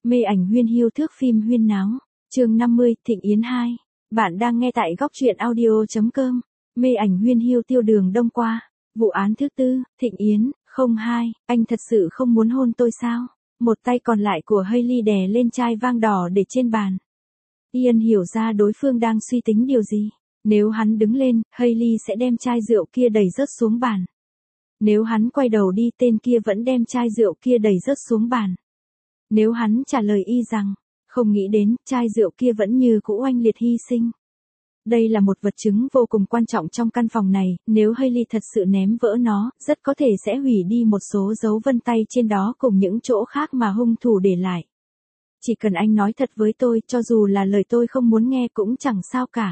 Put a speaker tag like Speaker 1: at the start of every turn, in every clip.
Speaker 1: Mê ảnh huyên hiu thước phim huyên náo. Chương 50, Thịnh Yến 2. Bạn đang nghe tại góc truyện audio.com. Mê ảnh huyên hiu tiêu đường đông qua. Vụ án thứ tư, Thịnh Yến, 02, anh thật sự không muốn hôn tôi sao? Một tay còn lại của Hailey đè lên chai vang đỏ để trên bàn. Ian hiểu ra đối phương đang suy tính điều gì. Nếu hắn đứng lên, Hailey sẽ đem chai rượu kia đẩy rớt xuống bàn. Nếu hắn quay đầu đi, tên kia vẫn đem chai rượu kia đẩy rớt xuống bàn. Nếu hắn trả lời y rằng, không nghĩ đến, chai rượu kia vẫn như cũ oanh liệt hy sinh. Đây là một vật chứng vô cùng quan trọng trong căn phòng này, nếu Hailey thật sự ném vỡ nó, rất có thể sẽ hủy đi một số dấu vân tay trên đó cùng những chỗ khác mà hung thủ để lại. Chỉ cần anh nói thật với tôi, cho dù là lời tôi không muốn nghe cũng chẳng sao cả.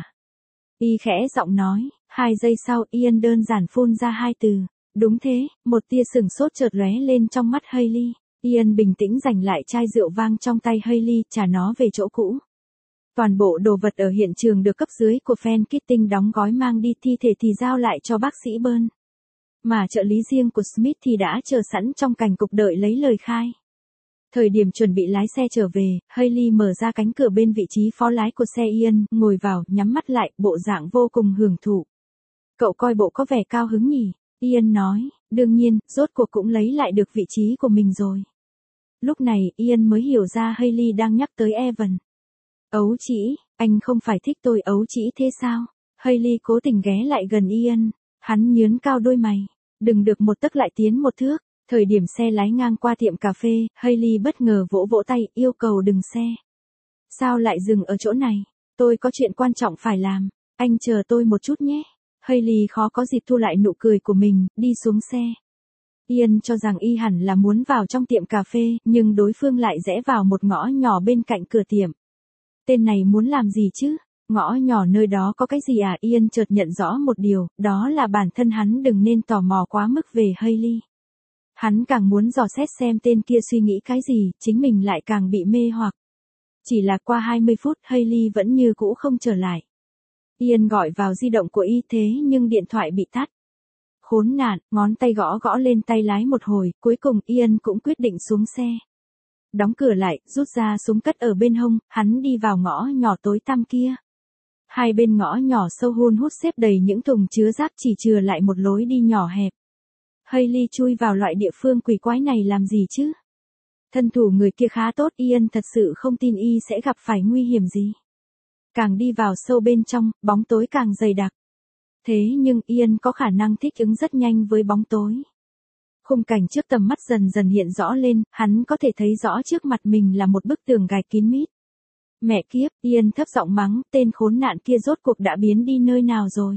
Speaker 1: Y khẽ giọng nói, 2 giây sau, Ian đơn giản phun ra 2 từ. Đúng thế, một tia sừng sốt chợt lóe lên trong mắt Hailey. Ian bình tĩnh giành lại chai rượu vang trong tay Hailey, trả nó về chỗ cũ. Toàn bộ đồ vật ở hiện trường được cấp dưới của Fan Kitting đóng gói mang đi, thi thể thì giao lại cho bác sĩ Burn. Mà trợ lý riêng của Smith thì đã chờ sẵn trong cảnh cục đợi lấy lời khai. Thời điểm chuẩn bị lái xe trở về, Hailey mở ra cánh cửa bên vị trí phó lái của xe Ian, ngồi vào, nhắm mắt lại, bộ dạng vô cùng hưởng thụ. Cậu coi bộ có vẻ cao hứng nhỉ? Ian nói, đương nhiên, rốt cuộc cũng lấy lại được vị trí của mình rồi. Lúc này, Ian mới hiểu ra Hailey đang nhắc tới Evan. Ấu trĩ, anh không phải thích tôi ấu trĩ thế sao? Hailey cố tình ghé lại gần Ian. Hắn nhướng cao đôi mày. Đừng được một tấc lại tiến một thước. Thời điểm xe lái ngang qua tiệm cà phê, Hailey bất ngờ vỗ vỗ tay, yêu cầu dừng xe. Sao lại dừng ở chỗ này? Tôi có chuyện quan trọng phải làm. Anh chờ tôi một chút nhé. Hailey khó có dịp thu lại nụ cười của mình, đi xuống xe. Ian cho rằng y hẳn là muốn vào trong tiệm cà phê, nhưng đối phương lại rẽ vào một ngõ nhỏ bên cạnh cửa tiệm. Tên này muốn làm gì chứ? Ngõ nhỏ nơi đó có cái gì à? Ian chợt nhận rõ một điều, đó là bản thân hắn đừng nên tò mò quá mức về Hailey. Hắn càng muốn dò xét xem tên kia suy nghĩ cái gì, chính mình lại càng bị mê hoặc. Chỉ là qua 20 phút, Hailey vẫn như cũ không trở lại. Ian gọi vào di động của y thế nhưng điện thoại bị tắt. Khốn nạn, ngón tay gõ gõ lên tay lái một hồi, cuối cùng Ian cũng quyết định xuống xe. Đóng cửa lại, rút ra súng cất ở bên hông, hắn đi vào ngõ nhỏ tối tăm kia. Hai bên ngõ nhỏ sâu hun hút xếp đầy những thùng chứa rác, chỉ chừa lại một lối đi nhỏ hẹp. Hailey chui vào loại địa phương quỷ quái này làm gì chứ? Thân thủ người kia khá tốt, Ian thật sự không tin y sẽ gặp phải nguy hiểm gì. Càng đi vào sâu bên trong, bóng tối càng dày đặc. Thế nhưng Ian có khả năng thích ứng rất nhanh với bóng tối. Khung cảnh trước tầm mắt dần dần hiện rõ lên, hắn có thể thấy rõ trước mặt mình là một bức tường gạch kín mít. Mẹ kiếp, Ian thấp giọng mắng, tên khốn nạn kia rốt cuộc đã biến đi nơi nào rồi?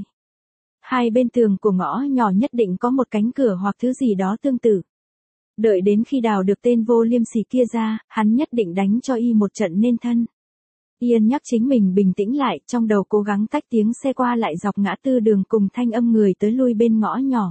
Speaker 1: Hai bên tường của ngõ nhỏ nhất định có một cánh cửa hoặc thứ gì đó tương tự. Đợi đến khi đào được tên vô liêm sỉ kia ra, hắn nhất định đánh cho y một trận nên thân. Ian nhắc chính mình bình tĩnh lại, trong đầu cố gắng tách tiếng xe qua lại dọc ngã tư đường cùng thanh âm người tới lui bên ngõ nhỏ.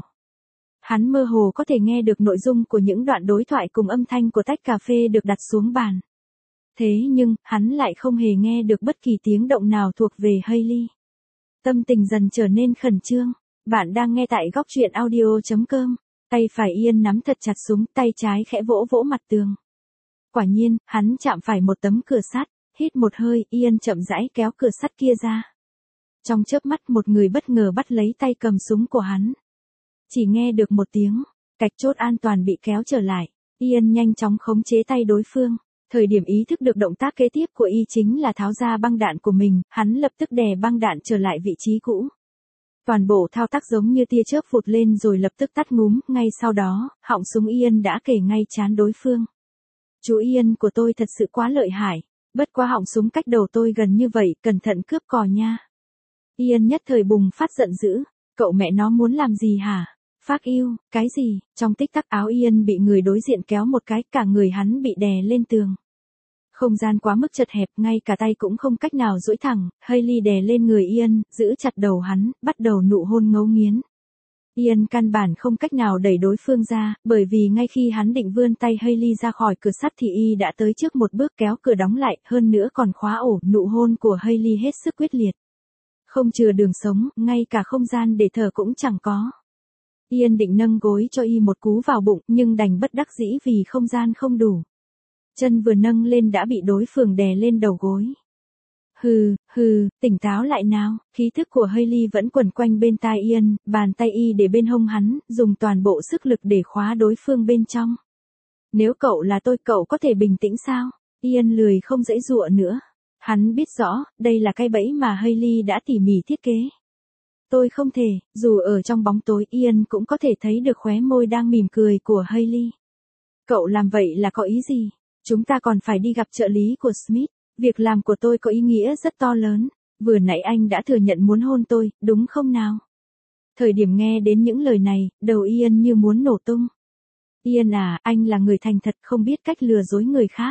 Speaker 1: Hắn mơ hồ có thể nghe được nội dung của những đoạn đối thoại cùng âm thanh của tách cà phê được đặt xuống bàn. Thế nhưng, hắn lại không hề nghe được bất kỳ tiếng động nào thuộc về Hailey. Tâm tình dần trở nên khẩn trương. Bạn đang nghe tại góc truyện audio.com. Tay phải Ian nắm thật chặt súng, tay trái khẽ vỗ vỗ mặt tường. Quả nhiên, hắn chạm phải một tấm cửa sắt. Hít một hơi, Ian chậm rãi kéo cửa sắt kia ra. Trong chớp mắt một người bất ngờ bắt lấy tay cầm súng của hắn. Chỉ nghe được một tiếng, cạch chốt an toàn bị kéo trở lại. Ian nhanh chóng khống chế tay đối phương. Thời điểm ý thức được động tác kế tiếp của y chính là tháo ra băng đạn của mình, hắn lập tức đè băng đạn trở lại vị trí cũ. Toàn bộ thao tác giống như tia chớp vụt lên rồi lập tức tắt ngúm, ngay sau đó, họng súng Ian đã kề ngay trán đối phương. Chú Ian của tôi thật sự quá lợi hại, bất quá họng súng cách đầu tôi gần như vậy, cẩn thận cướp cò nha. Ian nhất thời bùng phát giận dữ, cậu mẹ nó muốn làm gì hả? Phác yêu, cái gì? Trong tích tắc áo Ian bị người đối diện kéo một cái, cả người hắn bị đè lên tường. Không gian quá mức chật hẹp, ngay cả tay cũng không cách nào duỗi thẳng, Hailey đè lên người Ian, giữ chặt đầu hắn, bắt đầu nụ hôn ngấu nghiến. Ian căn bản không cách nào đẩy đối phương ra, bởi vì ngay khi hắn định vươn tay Hailey ra khỏi cửa sắt thì y đã tới trước một bước kéo cửa đóng lại, hơn nữa còn khóa ổ, nụ hôn của Hailey hết sức quyết liệt. Không chừa đường sống, ngay cả không gian để thở cũng chẳng có. Ian định nâng gối cho y một cú vào bụng, nhưng đành bất đắc dĩ vì không gian không đủ. Chân vừa nâng lên đã bị đối phương đè lên đầu gối. Tỉnh táo lại nào, khí thức của Hailey vẫn quẩn quanh bên tai Ian, bàn tay y để bên hông hắn, dùng toàn bộ sức lực để khóa đối phương bên trong. Nếu cậu là tôi cậu có thể bình tĩnh sao? Ian lười không giãy giụa nữa. Hắn biết rõ, đây là cái bẫy mà Hailey đã tỉ mỉ thiết kế. Tôi không thể, dù ở trong bóng tối Ian cũng có thể thấy được khóe môi đang mỉm cười của Hailey. Cậu làm vậy là có ý gì? Chúng ta còn phải đi gặp trợ lý của Smith. Việc làm của tôi có ý nghĩa rất to lớn. Vừa nãy anh đã thừa nhận muốn hôn tôi, đúng không nào? Thời điểm nghe đến những lời này, đầu Ian như muốn nổ tung. Ian à, anh là người thành thật không biết cách lừa dối người khác.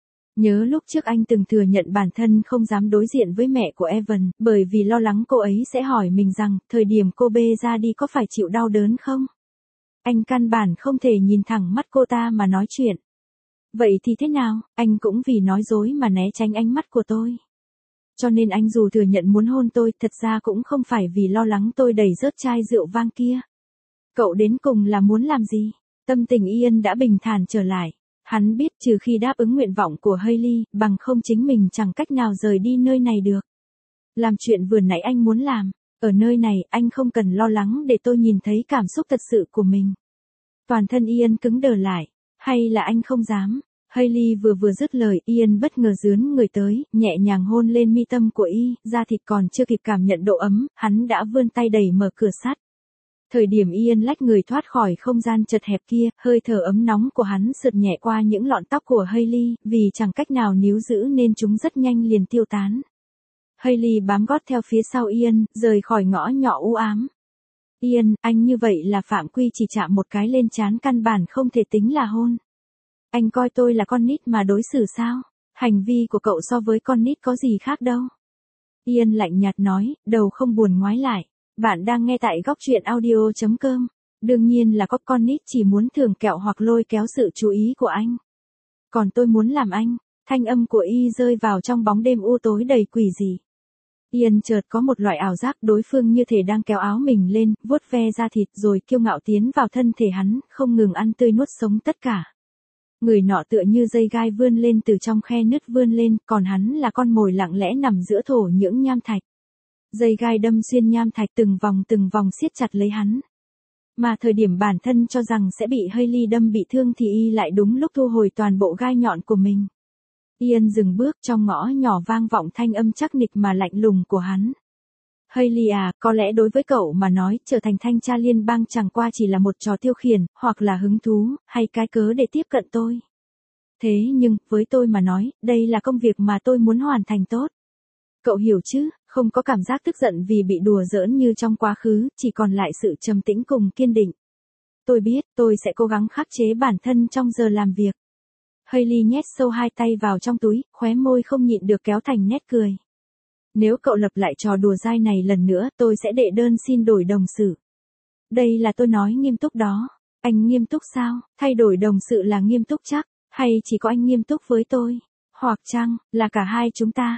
Speaker 1: Nhớ lúc trước anh từng thừa nhận bản thân không dám đối diện với mẹ của Evan, bởi vì lo lắng cô ấy sẽ hỏi mình rằng, thời điểm cô bê ra đi có phải chịu đau đớn không? Anh căn bản không thể nhìn thẳng mắt cô ta mà nói chuyện. Vậy thì thế nào, anh cũng vì nói dối mà né tránh ánh mắt của tôi. Cho nên anh dù thừa nhận muốn hôn tôi, thật ra cũng không phải vì lo lắng tôi đẩy rớt chai rượu vang kia. Cậu đến cùng là muốn làm gì? Tâm tình Ian đã bình thản trở lại. Hắn biết trừ khi đáp ứng nguyện vọng của Hailey, bằng không chính mình chẳng cách nào rời đi nơi này được. Làm chuyện vừa nãy anh muốn làm. Ở nơi này, anh không cần lo lắng để tôi nhìn thấy cảm xúc thật sự của mình. Toàn thân Ian cứng đờ lại. Hay là anh không dám? Hailey vừa dứt lời, Ian bất ngờ dướn người tới, nhẹ nhàng hôn lên mi tâm của y, da thịt còn chưa kịp cảm nhận độ ấm, hắn đã vươn tay đẩy mở cửa sắt. Thời điểm Ian lách người thoát khỏi không gian chật hẹp kia, hơi thở ấm nóng của hắn sượt nhẹ qua những lọn tóc của Hailey, vì chẳng cách nào níu giữ nên chúng rất nhanh liền tiêu tán. Hailey bám gót theo phía sau Ian, rời khỏi ngõ nhỏ u ám. Ian, anh như vậy là phạm quy, chỉ chạm một cái lên trán căn bản không thể tính là hôn. Anh coi tôi là con nít mà đối xử sao? Hành vi của cậu so với con nít có gì khác đâu. Ian lạnh nhạt nói, đầu không buồn ngoái lại. Bạn đang nghe tại góc truyện audio.com. Đương nhiên là có con nít chỉ muốn thưởng kẹo hoặc lôi kéo sự chú ý của anh. Còn tôi muốn làm anh. Thanh âm của y rơi vào trong bóng đêm u tối đầy quỷ dị. Ian chợt có một loại ảo giác đối phương như thể đang kéo áo mình lên, vuốt ve da thịt rồi kiêu ngạo tiến vào thân thể hắn, không ngừng ăn tươi nuốt sống tất cả. Người nọ tựa như dây gai vươn lên từ trong khe nứt vươn lên, còn hắn là con mồi lặng lẽ nằm giữa thổ những nham thạch. Dây gai đâm xuyên nham thạch từng vòng siết chặt lấy hắn. Mà thời điểm bản thân cho rằng sẽ bị Hailey đâm bị thương thì y lại đúng lúc thu hồi toàn bộ gai nhọn của mình. Ian dừng bước, trong ngõ nhỏ vang vọng thanh âm chắc nịch mà lạnh lùng của hắn. Hailey à, có lẽ đối với cậu mà nói, trở thành thanh tra liên bang chẳng qua chỉ là một trò tiêu khiển, hoặc là hứng thú, hay cái cớ để tiếp cận tôi. Thế nhưng, với tôi mà nói, đây là công việc mà tôi muốn hoàn thành tốt. Cậu hiểu chứ, không có cảm giác tức giận vì bị đùa giỡn như trong quá khứ, chỉ còn lại sự trầm tĩnh cùng kiên định. Tôi biết, tôi sẽ cố gắng khắc chế bản thân trong giờ làm việc. Hailey nhét sâu hai tay vào trong túi, khóe môi không nhịn được kéo thành nét cười. Nếu cậu lập lại trò đùa dai này lần nữa, tôi sẽ đệ đơn xin đổi đồng sự. Đây là tôi nói nghiêm túc đó. Anh nghiêm túc sao? Thay đổi đồng sự là nghiêm túc chắc? Hay chỉ có anh nghiêm túc với tôi? Hoặc chăng, là cả hai chúng ta?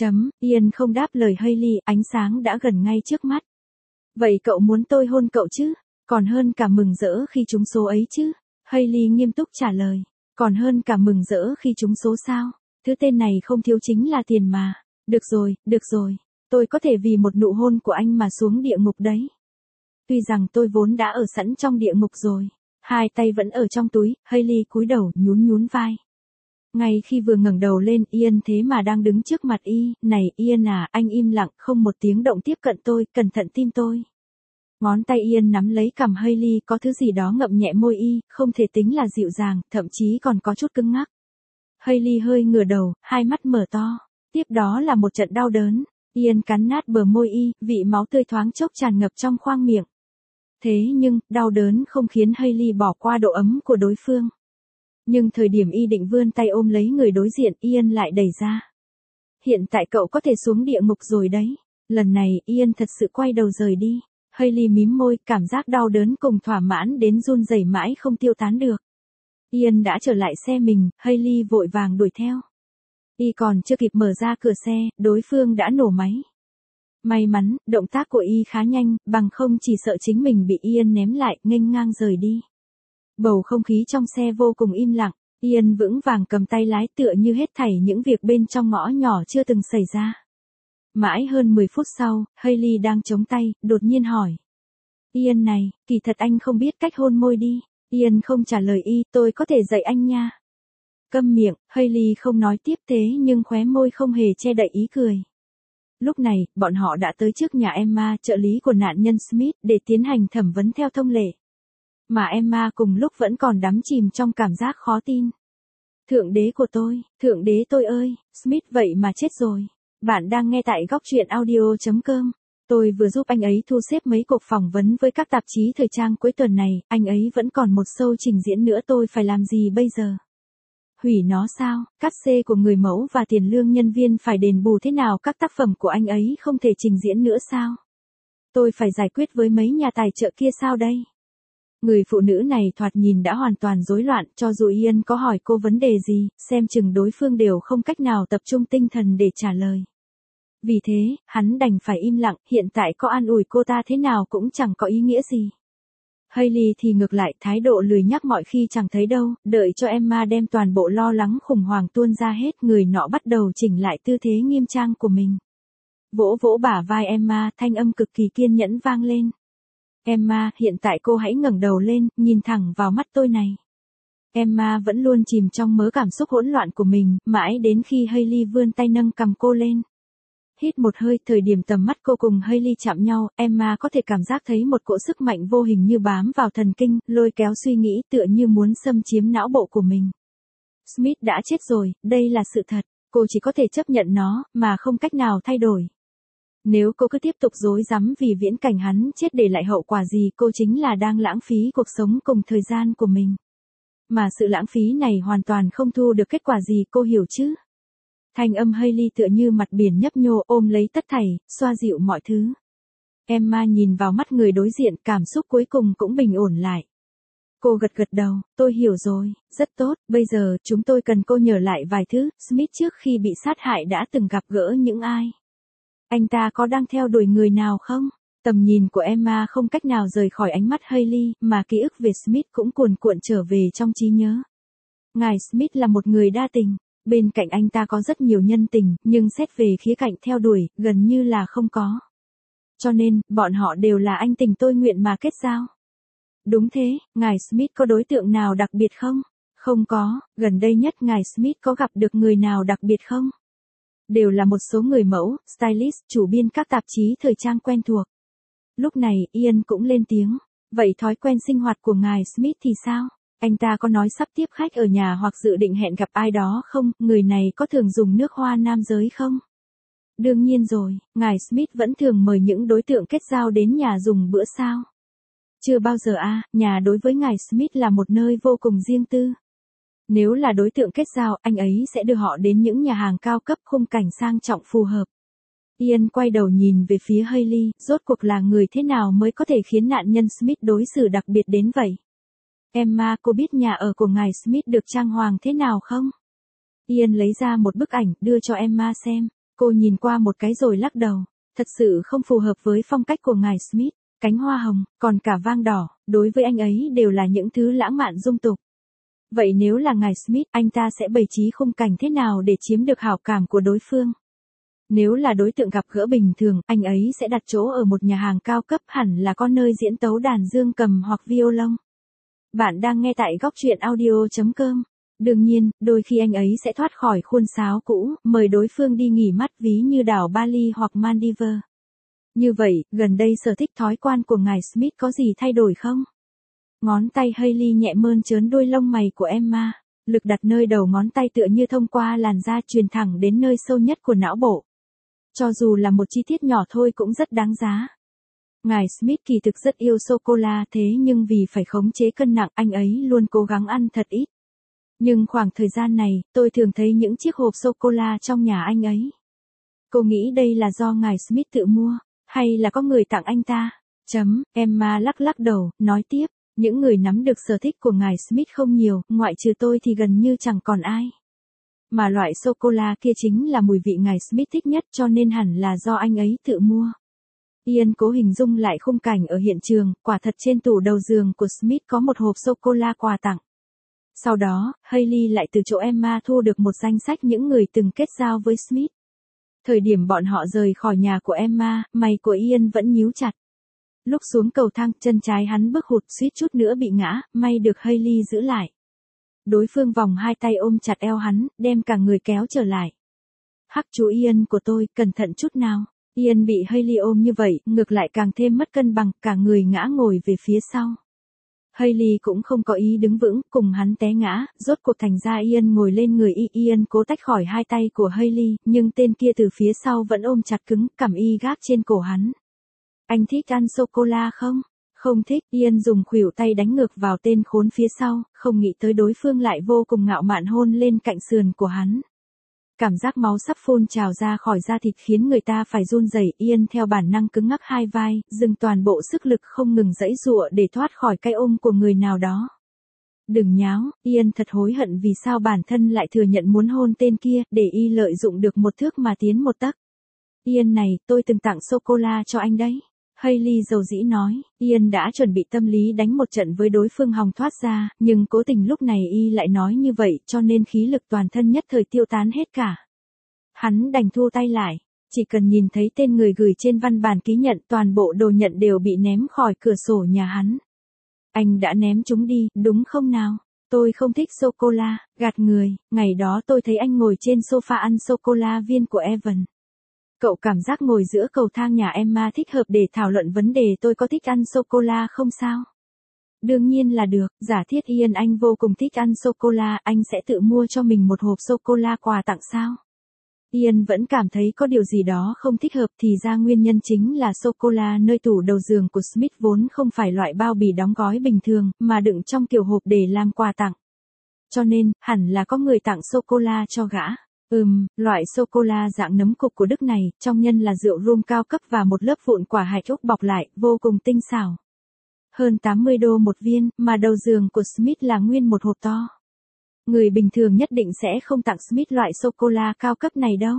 Speaker 1: Ian không đáp lời Hailey, ánh sáng đã gần ngay trước mắt. Vậy cậu muốn tôi hôn cậu chứ? Còn hơn cả mừng rỡ khi trúng số ấy chứ? Hailey nghiêm túc trả lời. Còn hơn cả mừng rỡ khi trúng số sao? Thứ tên này không thiếu chính là tiền mà. Được rồi. Tôi có thể vì một nụ hôn của anh mà xuống địa ngục đấy. Tuy rằng tôi vốn đã ở sẵn trong địa ngục rồi. Hai tay vẫn ở trong túi, Hailey cúi đầu nhún vai. Ngay khi vừa ngẩng đầu lên, Ian thế mà đang đứng trước mặt y. Này Ian à, anh im lặng, không một tiếng động tiếp cận tôi, cẩn thận tim tôi. Ngón tay Ian nắm lấy cằm Hailey, có thứ gì đó ngậm nhẹ môi y, không thể tính là dịu dàng, thậm chí còn có chút cứng ngắc. Hailey hơi ngửa đầu, hai mắt mở to. Tiếp đó là một trận đau đớn. Ian cắn nát bờ môi y, vị máu tươi thoáng chốc tràn ngập trong khoang miệng. Thế nhưng, đau đớn không khiến Hailey bỏ qua độ ấm của đối phương. Nhưng thời điểm y định vươn tay ôm lấy người đối diện, Ian lại đẩy ra. Hiện tại cậu có thể xuống địa ngục rồi đấy. Lần này, Ian thật sự quay đầu rời đi. Hailey mím môi, cảm giác đau đớn cùng thỏa mãn đến run rẩy mãi không tiêu tán được. Ian đã trở lại xe mình, Hailey vội vàng đuổi theo. Y còn chưa kịp mở ra cửa xe, đối phương đã nổ máy. May mắn, động tác của y khá nhanh, bằng không chỉ sợ chính mình bị Ian ném lại, nghênh ngang rời đi. Bầu không khí trong xe vô cùng im lặng. Ian vững vàng cầm tay lái tựa như hết thảy những việc bên trong ngõ nhỏ chưa từng xảy ra. Mãi hơn 10 phút sau, Hailey đang chống tay, đột nhiên hỏi. Ian này, kỳ thật anh không biết cách hôn môi đi. Ian không trả lời tôi có thể dạy anh nha. Câm miệng, Hailey không nói tiếp thế nhưng khóe môi không hề che đậy ý cười. Lúc này, bọn họ đã tới trước nhà Emma, trợ lý của nạn nhân Smith, để tiến hành thẩm vấn theo thông lệ. Mà Emma cùng lúc vẫn còn đắm chìm trong cảm giác khó tin. Thượng đế của tôi, thượng đế tôi ơi, Smith vậy mà chết rồi. Bạn đang nghe tại góc truyện audio.com. Tôi vừa giúp anh ấy thu xếp mấy cuộc phỏng vấn với các tạp chí thời trang cuối tuần này, anh ấy vẫn còn một show trình diễn nữa, tôi phải làm gì bây giờ? Hủy nó sao? Cát xê của người mẫu và tiền lương nhân viên phải đền bù thế nào, các tác phẩm của anh ấy không thể trình diễn nữa sao? Tôi phải giải quyết với mấy nhà tài trợ kia sao đây? Người phụ nữ này thoạt nhìn đã hoàn toàn rối loạn, cho dù Ian có hỏi cô vấn đề gì, xem chừng đối phương đều không cách nào tập trung tinh thần để trả lời. Vì thế, hắn đành phải im lặng, hiện tại có an ủi cô ta thế nào cũng chẳng có ý nghĩa gì. Hailey thì ngược lại, thái độ lười nhắc mọi khi chẳng thấy đâu, đợi cho Emma đem toàn bộ lo lắng khủng hoảng tuôn ra hết, người nọ bắt đầu chỉnh lại tư thế nghiêm trang của mình. Vỗ vỗ bả vai Emma, thanh âm cực kỳ kiên nhẫn vang lên. Emma, hiện tại cô hãy ngẩng đầu lên, nhìn thẳng vào mắt tôi này. Emma vẫn luôn chìm trong mớ cảm xúc hỗn loạn của mình, mãi đến khi Hailey vươn tay nâng cầm cô lên. Hít một hơi, thời điểm tầm mắt cô cùng Hailey chạm nhau, Emma có thể cảm giác thấy một cỗ sức mạnh vô hình như bám vào thần kinh, lôi kéo suy nghĩ tựa như muốn xâm chiếm não bộ của mình. Smith đã chết rồi, đây là sự thật, cô chỉ có thể chấp nhận nó, mà không cách nào thay đổi. Nếu cô cứ tiếp tục rối rắm vì viễn cảnh hắn chết để lại hậu quả gì, cô chính là đang lãng phí cuộc sống cùng thời gian của mình. Mà sự lãng phí này hoàn toàn không thu được kết quả gì, cô hiểu chứ? Thanh âm Hailey tựa như mặt biển nhấp nhô, ôm lấy tất thảy, xoa dịu mọi thứ. Emma nhìn vào mắt người đối diện, cảm xúc cuối cùng cũng bình ổn lại. Cô gật gật đầu, tôi hiểu rồi, rất tốt, bây giờ chúng tôi cần cô nhớ lại vài thứ. Smith trước khi bị sát hại đã từng gặp gỡ những ai? Anh ta có đang theo đuổi người nào không? Tầm nhìn của Emma không cách nào rời khỏi ánh mắt Hailey, mà ký ức về Smith cũng cuồn cuộn trở về trong trí nhớ. Ngài Smith là một người đa tình. Bên cạnh anh ta có rất nhiều nhân tình, nhưng xét về khía cạnh theo đuổi, gần như là không có. Cho nên, bọn họ đều là anh tình tôi nguyện mà kết giao. Đúng thế, ngài Smith có đối tượng nào đặc biệt không? Không có, gần đây nhất ngài Smith có gặp được người nào đặc biệt không? Đều là một số người mẫu, stylist, chủ biên các tạp chí thời trang quen thuộc. Lúc này, Ian cũng lên tiếng. Vậy thói quen sinh hoạt của ngài Smith thì sao? Anh ta có nói sắp tiếp khách ở nhà hoặc dự định hẹn gặp ai đó không? Người này có thường dùng nước hoa nam giới không? Đương nhiên rồi, ngài Smith vẫn thường mời những đối tượng kết giao đến nhà dùng bữa sao? Chưa bao giờ nhà đối với ngài Smith là một nơi vô cùng riêng tư. Nếu là đối tượng kết giao, anh ấy sẽ đưa họ đến những nhà hàng cao cấp, khung cảnh sang trọng phù hợp. Ian quay đầu nhìn về phía Hailey, rốt cuộc là người thế nào mới có thể khiến nạn nhân Smith đối xử đặc biệt đến vậy? Emma, cô biết nhà ở của ngài Smith được trang hoàng thế nào không? Ian lấy ra một bức ảnh, đưa cho Emma xem. Cô nhìn qua một cái rồi lắc đầu. Thật sự không phù hợp với phong cách của ngài Smith. Cánh hoa hồng, còn cả vang đỏ, đối với anh ấy đều là những thứ lãng mạn dung tục. Vậy nếu là ngài Smith, anh ta sẽ bày trí khung cảnh thế nào để chiếm được hảo cảm của đối phương? Nếu là đối tượng gặp gỡ bình thường, anh ấy sẽ đặt chỗ ở một nhà hàng cao cấp, hẳn là có nơi diễn tấu đàn dương cầm hoặc violon. Bạn đang nghe tại góc truyện audio.com. Đương nhiên, đôi khi anh ấy sẽ thoát khỏi khuôn sáo cũ, mời đối phương đi nghỉ mát ví như đảo Bali hoặc Maldives. Như vậy, gần đây sở thích thói quan của ngài Smith có gì thay đổi không? Ngón tay Hailey nhẹ mơn trớn đuôi lông mày của Emma, lực đặt nơi đầu ngón tay tựa như thông qua làn da truyền thẳng đến nơi sâu nhất của não bộ. Cho dù là một chi tiết nhỏ thôi cũng rất đáng giá. Ngài Smith kỳ thực rất yêu sô-cô-la, thế nhưng vì phải khống chế cân nặng, anh ấy luôn cố gắng ăn thật ít. Nhưng khoảng thời gian này, tôi thường thấy những chiếc hộp sô-cô-la trong nhà anh ấy. Cô nghĩ đây là do ngài Smith tự mua, hay là có người tặng anh ta? Emma lắc lắc đầu, nói tiếp, những người nắm được sở thích của ngài Smith không nhiều, ngoại trừ tôi thì gần như chẳng còn ai. Mà loại sô-cô-la kia chính là mùi vị ngài Smith thích nhất, cho nên hẳn là do anh ấy tự mua. Ian cố hình dung lại khung cảnh ở hiện trường, quả thật trên tủ đầu giường của Smith có một hộp sô-cô-la quà tặng. Sau đó, Hailey lại từ chỗ Emma thu được một danh sách những người từng kết giao với Smith. Thời điểm bọn họ rời khỏi nhà của Emma, mày của Ian vẫn nhíu chặt. Lúc xuống cầu thang, chân trái hắn bước hụt suýt chút nữa bị ngã, may được Hailey giữ lại. Đối phương vòng hai tay ôm chặt eo hắn, đem cả người kéo trở lại. Hắc chú Ian của tôi, cẩn thận chút nào. Ian bị Hailey ôm như vậy, ngược lại càng thêm mất cân bằng, cả người ngã ngồi về phía sau. Hailey cũng không có ý đứng vững, cùng hắn té ngã, rốt cuộc thành ra Ian ngồi lên người Ian cố tách khỏi hai tay của Hailey, nhưng tên kia từ phía sau vẫn ôm chặt cứng, cằm gác trên cổ hắn. Anh thích ăn sô-cô-la không? Không thích, Ian dùng khuỷu tay đánh ngược vào tên khốn phía sau, không nghĩ tới đối phương lại vô cùng ngạo mạn hôn lên cạnh sườn của hắn. Cảm giác máu sắp phun trào ra khỏi da thịt khiến người ta phải run rẩy. Ian theo bản năng cứng ngắc hai vai, dừng toàn bộ sức lực không ngừng giãy giụa để thoát khỏi cái ôm của người nào đó. Đừng nháo, Ian thật hối hận vì sao bản thân lại thừa nhận muốn hôn tên kia, để lợi dụng được một thước mà tiến một tấc. Ian này, tôi từng tặng sô-cô-la cho anh đấy. Hailey dầu dĩ nói, Ian đã chuẩn bị tâm lý đánh một trận với đối phương hòng thoát ra, nhưng cố tình lúc này lại nói như vậy cho nên khí lực toàn thân nhất thời tiêu tán hết cả. Hắn đành thu tay lại, chỉ cần nhìn thấy tên người gửi trên văn bản ký nhận toàn bộ đồ nhận đều bị ném khỏi cửa sổ nhà hắn. Anh đã ném chúng đi, đúng không nào? Tôi không thích sô-cô-la, gạt người, ngày đó tôi thấy anh ngồi trên sofa ăn sô-cô-la viên của Evan. Cậu cảm giác ngồi giữa cầu thang nhà Emma thích hợp để thảo luận vấn đề tôi có thích ăn sô-cô-la không sao? Đương nhiên là được, giả thiết Ian anh vô cùng thích ăn sô-cô-la, anh sẽ tự mua cho mình một hộp sô-cô-la quà tặng sao? Ian vẫn cảm thấy có điều gì đó không thích hợp thì ra nguyên nhân chính là sô-cô-la nơi tủ đầu giường của Smith vốn không phải loại bao bì đóng gói bình thường, mà đựng trong kiểu hộp để làm quà tặng. Cho nên, hẳn là có người tặng sô-cô-la cho gã. Loại sô-cô-la dạng nấm cục của Đức này, trong nhân là rượu rum cao cấp và một lớp vụn quả hạch ốc bọc lại, vô cùng tinh xảo. Hơn 80 đô một viên, mà đầu giường của Smith là nguyên một hộp to. Người bình thường nhất định sẽ không tặng Smith loại sô-cô-la cao cấp này đâu.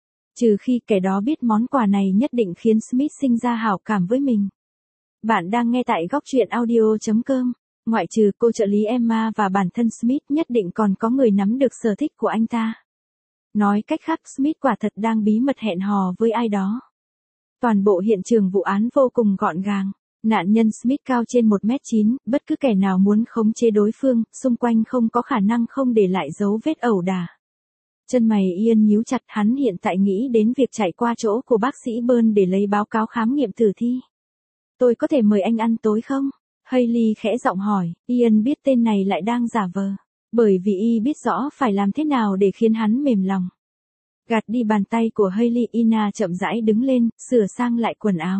Speaker 1: Trừ khi kẻ đó biết món quà này nhất định khiến Smith sinh ra hảo cảm với mình. Bạn đang nghe tại góc truyện audio.com. Ngoại trừ cô trợ lý Emma và bản thân Smith nhất định còn có người nắm được sở thích của anh ta. Nói cách khác Smith quả thật đang bí mật hẹn hò với ai đó. Toàn bộ hiện trường vụ án vô cùng gọn gàng. Nạn nhân Smith cao trên 1m9, bất cứ kẻ nào muốn khống chế đối phương, xung quanh không có khả năng không để lại dấu vết ẩu đả. Chân mày Ian nhíu chặt, hắn hiện tại nghĩ đến việc chạy qua chỗ của bác sĩ Burn để lấy báo cáo khám nghiệm tử thi. Tôi có thể mời anh ăn tối không? Hailey khẽ giọng hỏi, Ian biết tên này lại đang giả vờ. Bởi vì y biết rõ phải làm thế nào để khiến hắn mềm lòng. Gạt đi bàn tay của Hailey, Ina chậm rãi đứng lên, sửa sang lại quần áo.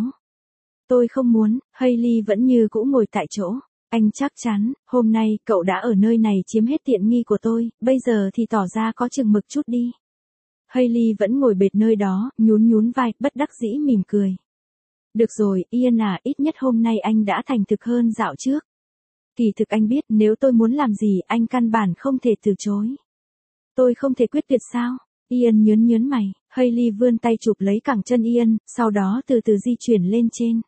Speaker 1: Tôi không muốn, Hailey vẫn như cũ ngồi tại chỗ. Anh chắc chắn, hôm nay cậu đã ở nơi này chiếm hết tiện nghi của tôi, bây giờ thì tỏ ra có chừng mực chút đi. Hailey vẫn ngồi bệt nơi đó, nhún vai, bất đắc dĩ mỉm cười. Được rồi, Ian à, ít nhất hôm nay anh đã thành thực hơn dạo trước. Kỳ thực anh biết nếu tôi muốn làm gì anh căn bản không thể từ chối. Tôi không thể quyết tuyệt sao? Ian nhớn mày, Hailey vươn tay chụp lấy cẳng chân Ian, sau đó từ từ di chuyển lên trên.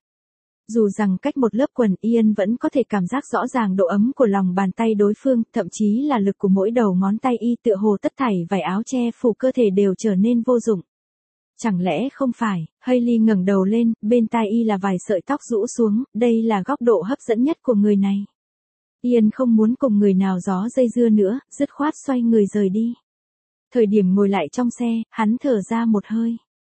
Speaker 1: Dù rằng cách một lớp quần Ian vẫn có thể cảm giác rõ ràng độ ấm của lòng bàn tay đối phương, thậm chí là lực của mỗi đầu ngón tay tựa hồ tất thảy vải áo che phủ cơ thể đều trở nên vô dụng. Chẳng lẽ không phải? Hailey ngẩng đầu lên, bên tai là vài sợi tóc rũ xuống, đây là góc độ hấp dẫn nhất của người này. Ian không muốn cùng người nào gió dây dưa nữa, dứt khoát xoay người rời đi. Thời điểm ngồi lại trong xe, hắn thở ra một hơi.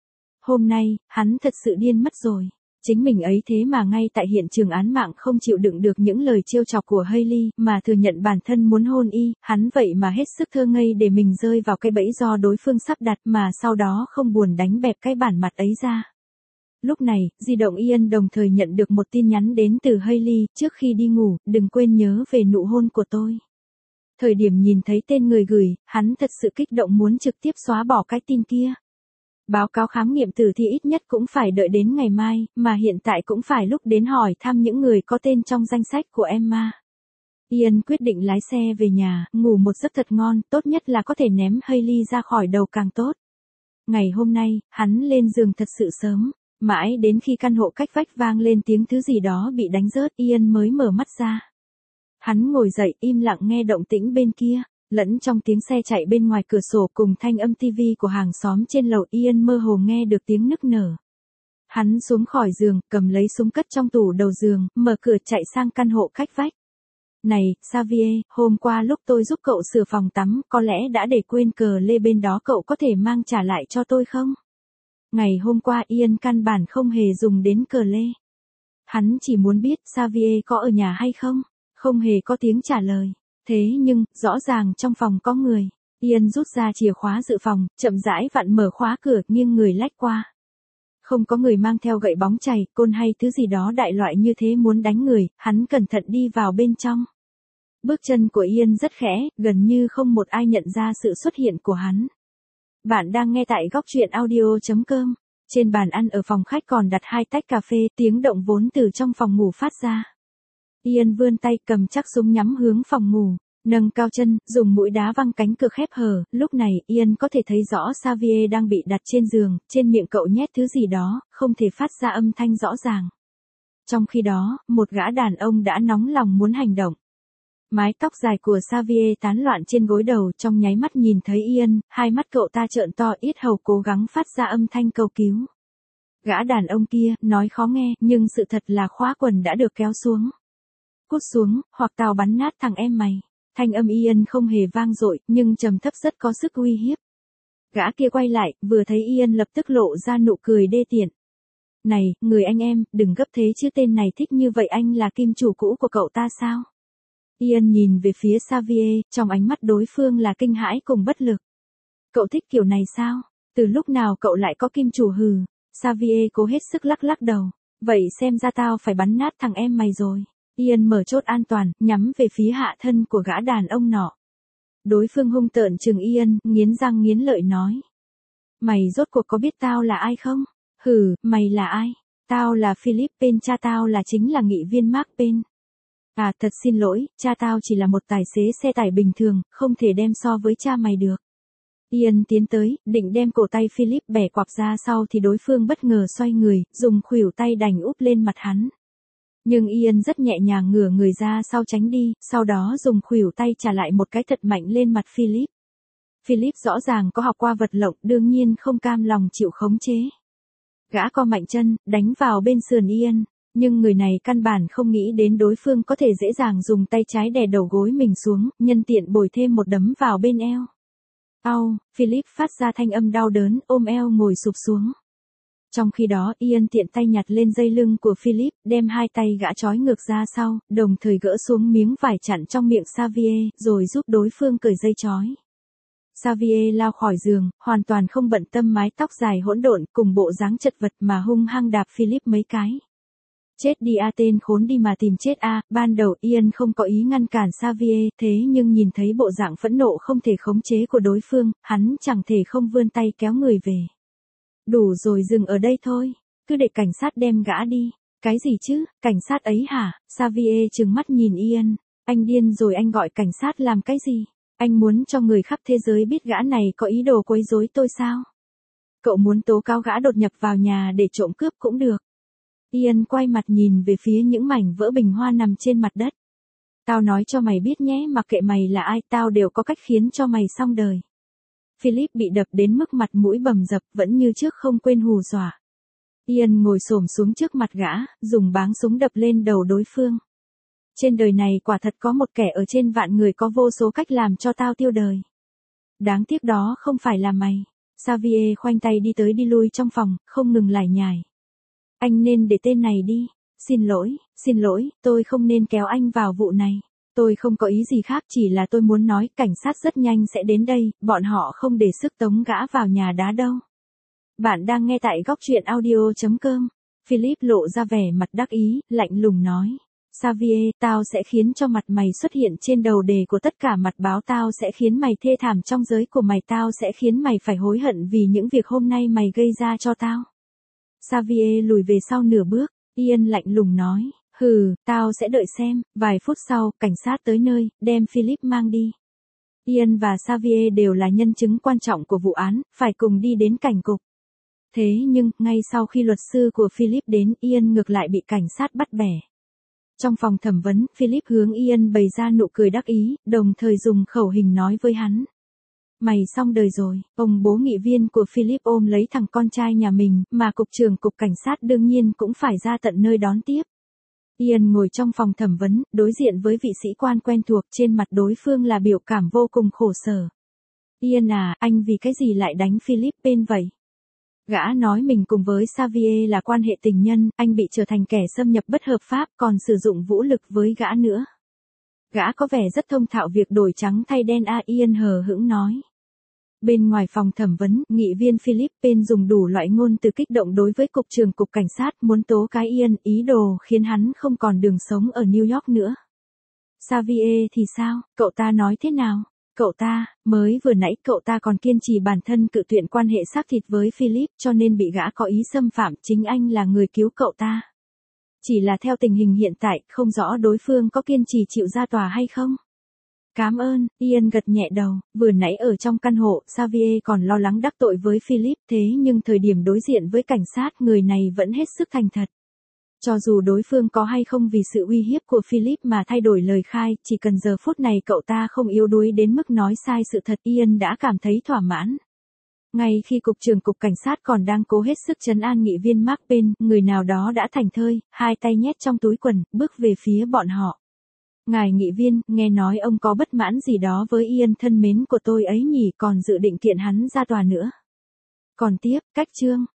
Speaker 1: Hôm nay, hắn thật sự điên mất rồi. Chính mình ấy thế mà ngay tại hiện trường án mạng không chịu đựng được những lời trêu chọc của Hailey, mà thừa nhận bản thân muốn hôn hắn vậy mà hết sức thơ ngây để mình rơi vào cái bẫy do đối phương sắp đặt mà sau đó không buồn đánh bẹp cái bản mặt ấy ra. Lúc này, di động Ian đồng thời nhận được một tin nhắn đến từ Hailey, trước khi đi ngủ, đừng quên nhớ về nụ hôn của tôi. Thời điểm nhìn thấy tên người gửi, hắn thật sự kích động muốn trực tiếp xóa bỏ cái tin kia. Báo cáo khám nghiệm tử thi ít nhất cũng phải đợi đến ngày mai, mà hiện tại cũng phải lúc đến hỏi thăm những người có tên trong danh sách của Emma. Ian quyết định lái xe về nhà, ngủ một giấc thật ngon, tốt nhất là có thể ném Hailey ra khỏi đầu càng tốt. Ngày hôm nay, hắn lên giường thật sự sớm, mãi đến khi căn hộ cách vách vang lên tiếng thứ gì đó bị đánh rớt, Ian mới mở mắt ra. Hắn ngồi dậy im lặng nghe động tĩnh bên kia, lẫn trong tiếng xe chạy bên ngoài cửa sổ cùng thanh âm tivi của hàng xóm trên lầu Ian mơ hồ nghe được tiếng nức nở. Hắn xuống khỏi giường, cầm lấy súng cất trong tủ đầu giường, mở cửa chạy sang căn hộ cách vách. Này, Xavier, hôm qua lúc tôi giúp cậu sửa phòng tắm, có lẽ đã để quên cờ lê bên đó, cậu có thể mang trả lại cho tôi không? Ngày hôm qua Ian căn bản không hề dùng đến cờ lê. Hắn chỉ muốn biết Xavier có ở nhà hay không, không hề có tiếng trả lời. Thế nhưng, rõ ràng trong phòng có người. Ian rút ra chìa khóa dự phòng, chậm rãi vặn mở khóa cửa, nghiêng người lách qua. Không có người mang theo gậy bóng chày, côn hay thứ gì đó đại loại như thế muốn đánh người, hắn cẩn thận đi vào bên trong. Bước chân của Ian rất khẽ, gần như không một ai nhận ra sự xuất hiện của hắn. Bạn đang nghe tại góc truyện audio.com. Trên bàn ăn ở phòng khách còn đặt 2 tách cà phê, tiếng động vốn từ trong phòng ngủ phát ra. Ian vươn tay cầm chắc súng nhắm hướng phòng ngủ, nâng cao chân, dùng mũi đá văng cánh cửa khép hờ. Lúc này Ian có thể thấy rõ Xavier đang bị đặt trên giường, trên miệng cậu nhét thứ gì đó, không thể phát ra âm thanh rõ ràng. Trong khi đó, một gã đàn ông đã nóng lòng muốn hành động. Mái tóc dài của Xavier tán loạn trên gối đầu, trong nháy mắt nhìn thấy Ian, hai mắt cậu ta trợn to, yết hầu cố gắng phát ra âm thanh cầu cứu. Gã đàn ông kia, nói khó nghe, nhưng sự thật là khóa quần đã được kéo xuống. Cút xuống, hoặc tao bắn nát thằng em mày. Thanh âm Ian không hề vang dội, nhưng trầm thấp rất có sức uy hiếp. Gã kia quay lại, vừa thấy Ian lập tức lộ ra nụ cười đê tiện. Này, người anh em, đừng gấp thế chứ, tên này thích như vậy, anh là kim chủ cũ của cậu ta sao? Ian nhìn về phía Xavier, trong ánh mắt đối phương là kinh hãi cùng bất lực. Cậu thích kiểu này sao? Từ lúc nào cậu lại có kim chủ hừ? Xavier cố hết sức lắc lắc đầu. Vậy xem ra tao phải bắn nát thằng em mày rồi. Ian mở chốt an toàn, nhắm về phía hạ thân của gã đàn ông nọ. Đối phương hung tợn trừng Ian, nghiến răng nghiến lợi nói. Mày rốt cuộc có biết tao là ai không? Hừ, mày là ai? Tao là Philip Payne, cha tao là chính là nghị viên Mark Payne. À, thật xin lỗi, cha tao chỉ là một tài xế xe tải bình thường, không thể đem so với cha mày được. Ian tiến tới, định đem cổ tay Philip bẻ quặp ra sau thì đối phương bất ngờ xoay người, dùng khuỷu tay đành úp lên mặt hắn. Nhưng Ian rất nhẹ nhàng ngửa người ra sau tránh đi, sau đó dùng khuỷu tay trả lại một cái thật mạnh lên mặt Philip. Philip rõ ràng có học qua vật lộn, đương nhiên không cam lòng chịu khống chế. Gã co mạnh chân, đánh vào bên sườn Ian. Nhưng người này căn bản không nghĩ đến đối phương có thể dễ dàng dùng tay trái đè đầu gối mình xuống, nhân tiện bồi thêm một đấm vào bên eo. Au, Philip phát ra thanh âm đau đớn, ôm eo ngồi sụp xuống. Trong khi đó Ian tiện tay nhặt lên dây lưng của Philip, đem hai tay gã trói ngược ra sau, đồng thời gỡ xuống miếng vải chặn trong miệng Xavier, rồi giúp đối phương cởi dây trói. Xavier lao khỏi giường, hoàn toàn không bận tâm mái tóc dài hỗn độn cùng bộ dáng chật vật mà hung hăng đạp Philip mấy cái. Chết đi a, tên khốn đi mà tìm chết a. Ban đầu Ian không có ý ngăn cản Xavier, thế nhưng nhìn thấy bộ dạng phẫn nộ không thể khống chế của đối phương, hắn chẳng thể không vươn tay kéo người về. Đủ rồi, dừng ở đây thôi, cứ để cảnh sát đem gã đi. Cái gì chứ, cảnh sát ấy hả? Xavier trừng mắt nhìn Ian, anh điên rồi, anh gọi cảnh sát làm cái gì? Anh muốn cho người khắp thế giới biết gã này có ý đồ quấy rối tôi sao? Cậu muốn tố cáo gã đột nhập vào nhà để trộm cướp cũng được. Ian quay mặt nhìn về phía những mảnh vỡ bình hoa nằm trên mặt đất. Tao nói cho mày biết nhé, mặc kệ mày là ai, tao đều có cách khiến cho mày xong đời. Philip bị đập đến mức mặt mũi bầm dập, vẫn như trước không quên hù dọa. Ian ngồi xổm xuống trước mặt gã, dùng báng súng đập lên đầu đối phương. Trên đời này quả thật có một kẻ ở trên vạn người có vô số cách làm cho tao tiêu đời. Đáng tiếc đó không phải là mày. Xavier khoanh tay đi tới đi lui trong phòng, không ngừng lải nhải. Anh nên để tên này đi. Xin lỗi, tôi không nên kéo anh vào vụ này. Tôi không có ý gì khác, chỉ là tôi muốn nói cảnh sát rất nhanh sẽ đến đây, bọn họ không để sức tống gã vào nhà đá đâu. Bạn đang nghe tại góc truyện audio.com. Philip lộ ra vẻ mặt đắc ý, lạnh lùng nói. Xavier, tao sẽ khiến cho mặt mày xuất hiện trên đầu đề của tất cả mặt báo, tao sẽ khiến mày thê thảm trong giới của mày, tao sẽ khiến mày phải hối hận vì những việc hôm nay mày gây ra cho tao. Xavier lùi về sau nửa bước, Ian lạnh lùng nói, hừ, tao sẽ đợi xem. Vài phút sau, cảnh sát tới nơi, đem Philip mang đi. Ian và Xavier đều là nhân chứng quan trọng của vụ án, phải cùng đi đến cảnh cục. Thế nhưng, ngay sau khi luật sư của Philip đến, Ian ngược lại bị cảnh sát bắt bẻ. Trong phòng thẩm vấn, Philip hướng Ian bày ra nụ cười đắc ý, đồng thời dùng khẩu hình nói với hắn. Mày xong đời rồi, ông bố nghị viên của Philip ôm lấy thằng con trai nhà mình, mà cục trưởng cục cảnh sát đương nhiên cũng phải ra tận nơi đón tiếp. Ian ngồi trong phòng thẩm vấn, đối diện với vị sĩ quan quen thuộc, trên mặt đối phương là biểu cảm vô cùng khổ sở. Ian à, anh vì cái gì lại đánh Philip bên vậy? Gã nói mình cùng với Xavier là quan hệ tình nhân, anh bị trở thành kẻ xâm nhập bất hợp pháp, còn sử dụng vũ lực với gã nữa. Gã có vẻ rất thông thạo việc đổi trắng thay đen Ian hờ hững nói. Bên ngoài phòng thẩm vấn, nghị viên Philippines dùng đủ loại ngôn từ kích động đối với cục trưởng cục cảnh sát muốn tố cái Ian, ý đồ khiến hắn không còn đường sống ở New York nữa. Xavier thì sao, cậu ta nói thế nào? Cậu ta, mới vừa nãy cậu ta còn kiên trì bản thân cự tuyệt quan hệ xác thịt với Philip cho nên bị gã có ý xâm phạm, chính anh là người cứu cậu ta. Chỉ là theo tình hình hiện tại, không rõ đối phương có kiên trì chịu ra tòa hay không. Cảm ơn, Ian gật nhẹ đầu, vừa nãy ở trong căn hộ, Xavier còn lo lắng đắc tội với Philip, thế nhưng thời điểm đối diện với cảnh sát người này vẫn hết sức thành thật. Cho dù đối phương có hay không vì sự uy hiếp của Philip mà thay đổi lời khai, chỉ cần giờ phút này cậu ta không yếu đuối đến mức nói sai sự thật, Ian đã cảm thấy thỏa mãn. Ngay khi cục trưởng cục cảnh sát còn đang cố hết sức trấn an nghị viên Mark Payne, người nào đó đã thảnh thơi, hai tay nhét trong túi quần, bước về phía bọn họ. Ngài nghị viên, nghe nói ông có bất mãn gì đó với Ian thân mến của tôi ấy nhỉ, còn dự định kiện hắn ra tòa nữa. Còn tiếp, cách chương.